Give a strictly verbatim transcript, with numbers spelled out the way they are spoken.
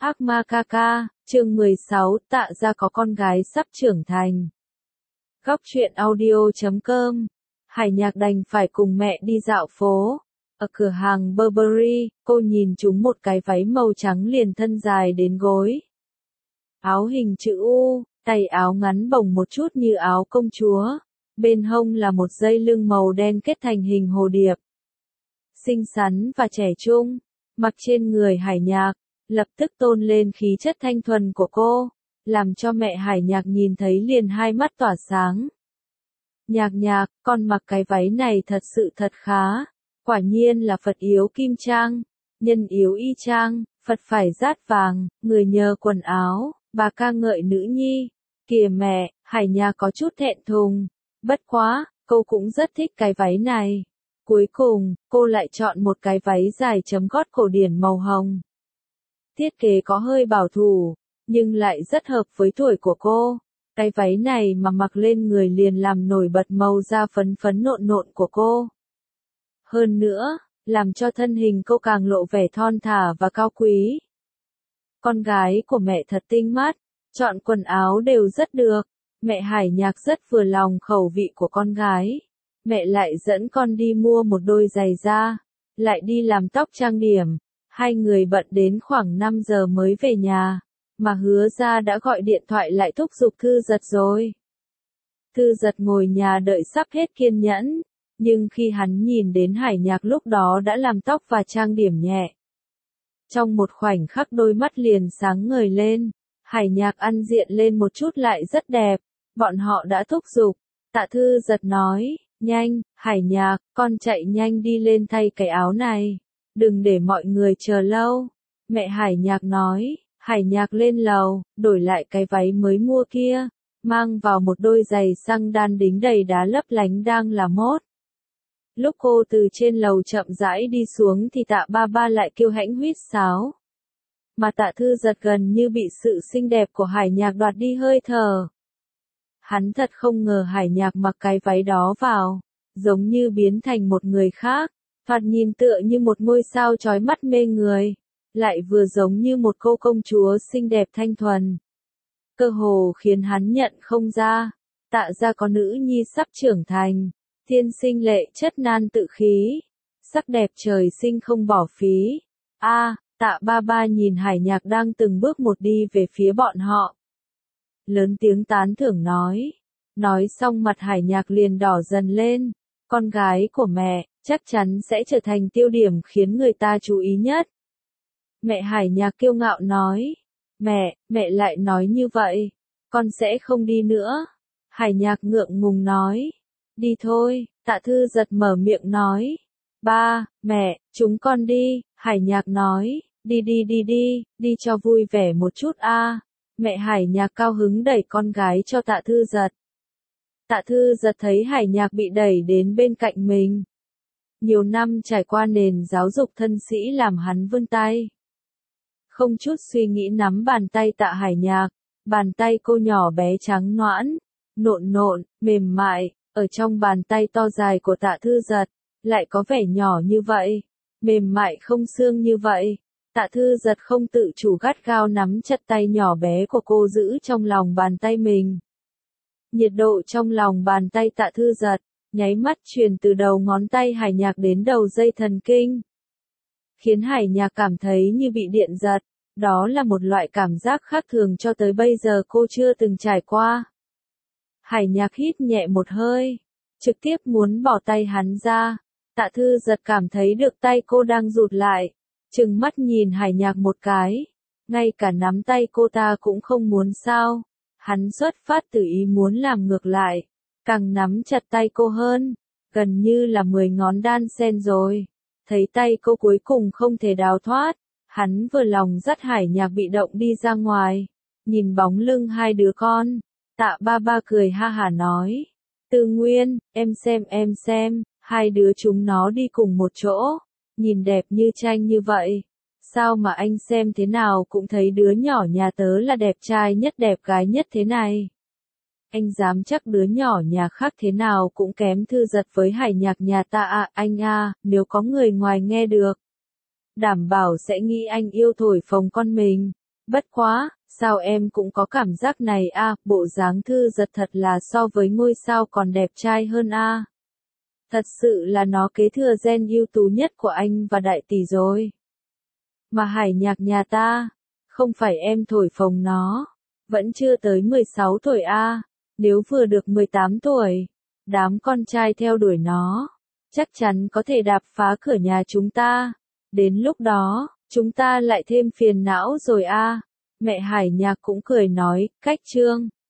Ác ma ca ca, chương mười sáu, Tạ Gia có con gái sắp trưởng thành. Góc truyện audio chấm com. Hải Nhạc đành phải cùng mẹ đi dạo phố. Ở cửa hàng Burberry, cô nhìn trúng một cái váy màu trắng liền thân dài đến gối. Áo hình chữ U, tay áo ngắn bồng một chút như áo công chúa. Bên hông là một dây lưng màu đen kết thành hình hồ điệp. Xinh xắn và trẻ trung, mặc trên người Hải Nhạc, lập tức tôn lên khí chất thanh thuần của cô, làm cho mẹ Hải Nhạc nhìn thấy liền hai mắt tỏa sáng. Nhạc Nhạc, con mặc cái váy này thật sự thật khá, quả nhiên là Phật yếu kim trang, nhân yếu y trang, Phật phải rát vàng, người nhờ quần áo, bà ca ngợi nữ nhi. Kìa mẹ, Hải Nhạc có chút thẹn thùng, bất quá, cô cũng rất thích cái váy này. Cuối cùng, cô lại chọn một cái váy dài chấm gót cổ điển màu hồng. Thiết kế có hơi bảo thủ, nhưng lại rất hợp với tuổi của cô. Cái váy này mà mặc lên người liền làm nổi bật màu da phấn phấn nộn nộn của cô. Hơn nữa, làm cho thân hình cô càng lộ vẻ thon thả và cao quý. Con gái của mẹ thật tinh mắt, chọn quần áo đều rất được. Mẹ Hải Nhạc rất vừa lòng khẩu vị của con gái. Mẹ lại dẫn con đi mua một đôi giày da, lại đi làm tóc trang điểm. Hai người bận đến khoảng năm giờ mới về nhà, mà Hứa Gia đã gọi điện thoại lại thúc giục Thư Giật rồi. Thư Giật ngồi nhà đợi sắp hết kiên nhẫn, nhưng khi hắn nhìn đến Hải Nhạc lúc đó đã làm tóc và trang điểm nhẹ. Trong một khoảnh khắc đôi mắt liền sáng ngời lên, Hải Nhạc ăn diện lên một chút lại rất đẹp, bọn họ đã thúc giục. Tạ Thư Giật nói, nhanh, Hải Nhạc, con chạy nhanh đi lên thay cái áo này. Đừng để mọi người chờ lâu. Mẹ Hải Nhạc nói, Hải Nhạc lên lầu, đổi lại cái váy mới mua kia, mang vào một đôi giày xăng đan đính đầy đá lấp lánh đang là mốt. Lúc cô từ trên lầu chậm rãi đi xuống thì Tạ Ba Ba lại kêu hãnh huýt sáo. Mà Tạ Thư Giật gần như bị sự xinh đẹp của Hải Nhạc đoạt đi hơi thở. Hắn thật không ngờ Hải Nhạc mặc cái váy đó vào, giống như biến thành một người khác. Thoạt nhìn tựa như một ngôi sao chói mắt mê người, lại vừa giống như một cô công chúa xinh đẹp thanh thuần. Cơ hồ khiến hắn nhận không ra, Tạ Gia có nữ nhi sắp trưởng thành, thiên sinh lệ chất nan tự khí, sắc đẹp trời sinh không bỏ phí. A, à, Tạ Ba Ba nhìn Hải Nhạc đang từng bước một đi về phía bọn họ. Lớn tiếng tán thưởng nói, nói xong mặt Hải Nhạc liền đỏ dần lên, con gái của mẹ chắc chắn sẽ trở thành tiêu điểm khiến người ta chú ý nhất. Mẹ Hải Nhạc kiêu ngạo nói, mẹ, mẹ lại nói như vậy, con sẽ không đi nữa. Hải Nhạc ngượng ngùng nói, đi thôi. Tạ Thư Giật mở miệng nói, ba, mẹ, chúng con đi. Hải Nhạc nói, đi đi đi đi, đi cho vui vẻ một chút a. Mẹ Hải Nhạc cao hứng đẩy con gái cho Tạ Thư Giật. Tạ Thư Giật thấy Hải Nhạc bị đẩy đến bên cạnh mình. Nhiều năm trải qua nền giáo dục thân sĩ làm hắn vươn tay. Không chút suy nghĩ nắm bàn tay Tạ Hải Nhạc, bàn tay cô nhỏ bé trắng nõn, nộn nộn, mềm mại, ở trong bàn tay to dài của Tạ Thư Giật, lại có vẻ nhỏ như vậy, mềm mại không xương như vậy. Tạ Thư Giật không tự chủ gắt gao nắm chặt tay nhỏ bé của cô giữ trong lòng bàn tay mình. Nhiệt độ trong lòng bàn tay Tạ Thư Giật nháy mắt truyền từ đầu ngón tay Hải Nhạc đến đầu dây thần kinh, khiến Hải Nhạc cảm thấy như bị điện giật. Đó là một loại cảm giác khác thường cho tới bây giờ cô chưa từng trải qua. Hải Nhạc hít nhẹ một hơi, trực tiếp muốn bỏ tay hắn ra. Tạ Thư Giật cảm thấy được tay cô đang rụt lại, trừng mắt nhìn Hải Nhạc một cái, ngay cả nắm tay cô ta cũng không muốn sao. Hắn xuất phát từ ý muốn làm ngược lại, càng nắm chặt tay cô hơn, gần như là mười ngón đan sen rồi. Thấy tay cô cuối cùng không thể đào thoát, hắn vừa lòng dắt Hải Nhạc bị động đi ra ngoài, nhìn bóng lưng hai đứa con. Tạ Ba Ba cười ha hả nói, Tư Nguyên, em xem em xem, hai đứa chúng nó đi cùng một chỗ, nhìn đẹp như tranh như vậy. Sao mà anh xem thế nào cũng thấy đứa nhỏ nhà tớ là đẹp trai nhất đẹp gái nhất thế này. Anh dám chắc đứa nhỏ nhà khác thế nào cũng kém Thư Giật với Hải Nhạc nhà ta à, anh à, nếu có người ngoài nghe được. Đảm bảo sẽ nghĩ anh yêu thổi phồng con mình. Bất quá, sao em cũng có cảm giác này a, bộ dáng Thư Giật thật là so với ngôi sao còn đẹp trai hơn a. Thật sự là nó kế thừa gen ưu tú nhất của anh và đại tỷ rồi. Mà Hải Nhạc nhà ta, không phải em thổi phồng nó, vẫn chưa tới mười sáu tuổi a, nếu vừa được mười tám tuổi, đám con trai theo đuổi nó, chắc chắn có thể đạp phá cửa nhà chúng ta. Đến lúc đó, chúng ta lại thêm phiền não rồi a. Mẹ Hải Nhạc cũng cười nói, cách Trương